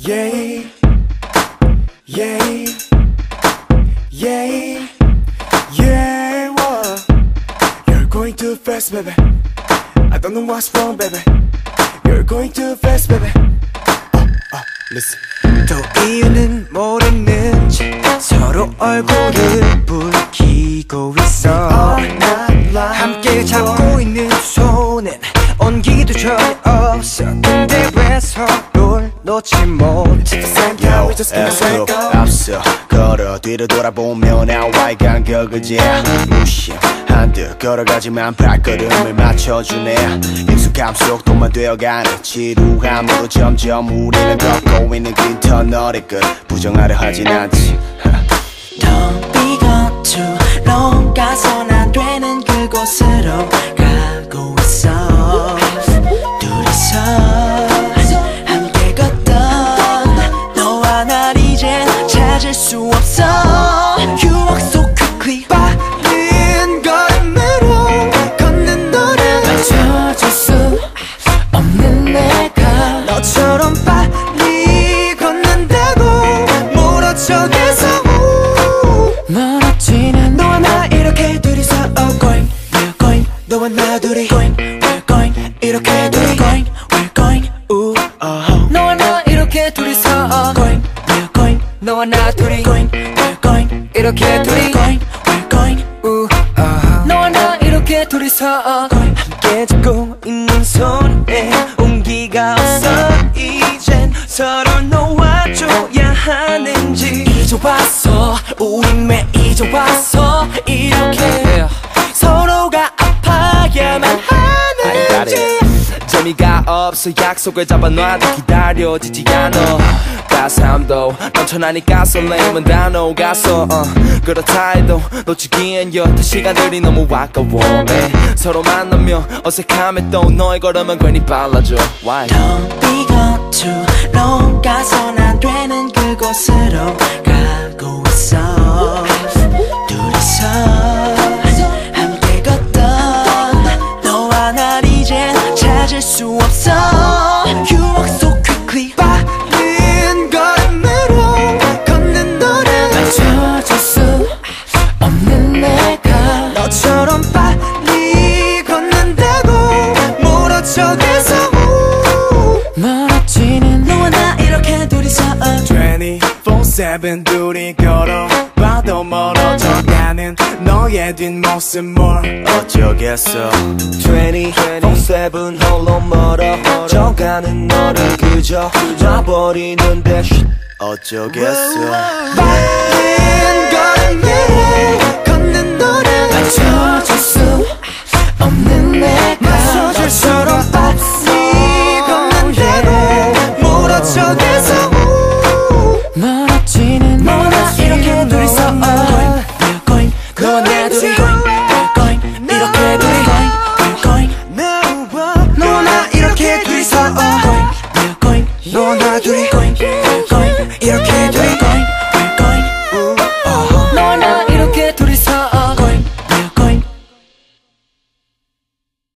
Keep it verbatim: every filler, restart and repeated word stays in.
Yeah, yeah, yeah, yeah. Whoa. You're going too fast, baby. I don't know what's wrong, baby. You're going too fast, baby. Oh, oh, listen. 또 이유는 모르는 채 서로 얼굴을 붉히고 있어. 함께 잡고 있는 손엔 온기도 전혀 없어. 근데 왜 서로를 놓지 못해? Yo, 앞서 앞서 걸어 뒤로 돌아보며 나와의 간격을 재 무시한 듯 걸어가지만 발걸음을 맞춰주네. 익숙함 속 동화되어가는 지루함으로 점점 우리는 걷고 있는 긴 터널의 끝 부정하려 하진 않지. Don't be gone too long. 가선 안 되는 그곳으로 가고 있어. 둘이서 함께 걷던 너와 날 이젠 찾을 수 없어. 유혹 속 quickly 빠른 걸음으로 걷는 너를 맞춰줄 수 없는 내가 너처럼 빨리 걷는다고 몰아쳐 계속 멀어지는 너와 나 이렇게 둘이서 oh going we're going 너와 나 둘이 going we're going 이렇게 둘이 going we're going ooh oh 너와 나 이렇게 둘이서 oh going we're going 너와 나 둘이 going we're going 이렇게 둘이 going we're going ooh oh 너와 나 이렇게 둘이서 oh going 함께 잡고 있는 손에 온기가 없어. 이젠 서로 놓아줘야 하는지 잊어봤어. 우린 왜 잊어봤어. 이렇게 서로가 아파야만 하는지 재미가 없어. 약속을 잡아놔도 기다려지지 않아. 따스함도 넘쳐나니까 설렘은 다 녹았어. uh, 그렇다 해도 놓치기엔 여태 시간들이 너무 아까워. 네. 서로 만나면 어색함에 또 너의 걸음은 괜히 빨라져. Why? Don't be gone too long. 가선 안 되는 그곳으로 가고 있어. 둘이서 함께 걷던 너와 날 이젠 찾을 수 없어. 유혹 속 quickly 빠른 걸음으로 걷는 너를 맞춰줄 수 없는 내가 너처럼 빨리 걷는다고 몰아쳐 계속 멀어지는 너와 나 이렇게 둘이서 twenty-four seven 둘이 걸어봐도 멀어져가는 너의 뒷모습 뭘 어쩌겠어. twenty-four seven 홀로 멀어져가는 너를 그저 놔버리는데 어쩌겠어. 빠른 걸음으로 걷는 너를 맞춰줄 수 없는 내가 너처럼 빨리 걷는다고 몰아쳐 계속 멀어지는 너와 나 이렇게 둘이서 We're going 너와 나 둘이 going We're going 이렇게 둘이 going We're going 너와 나 이렇게 둘이서 We're going 너와 나 둘이 going We're going 이렇게 둘이 going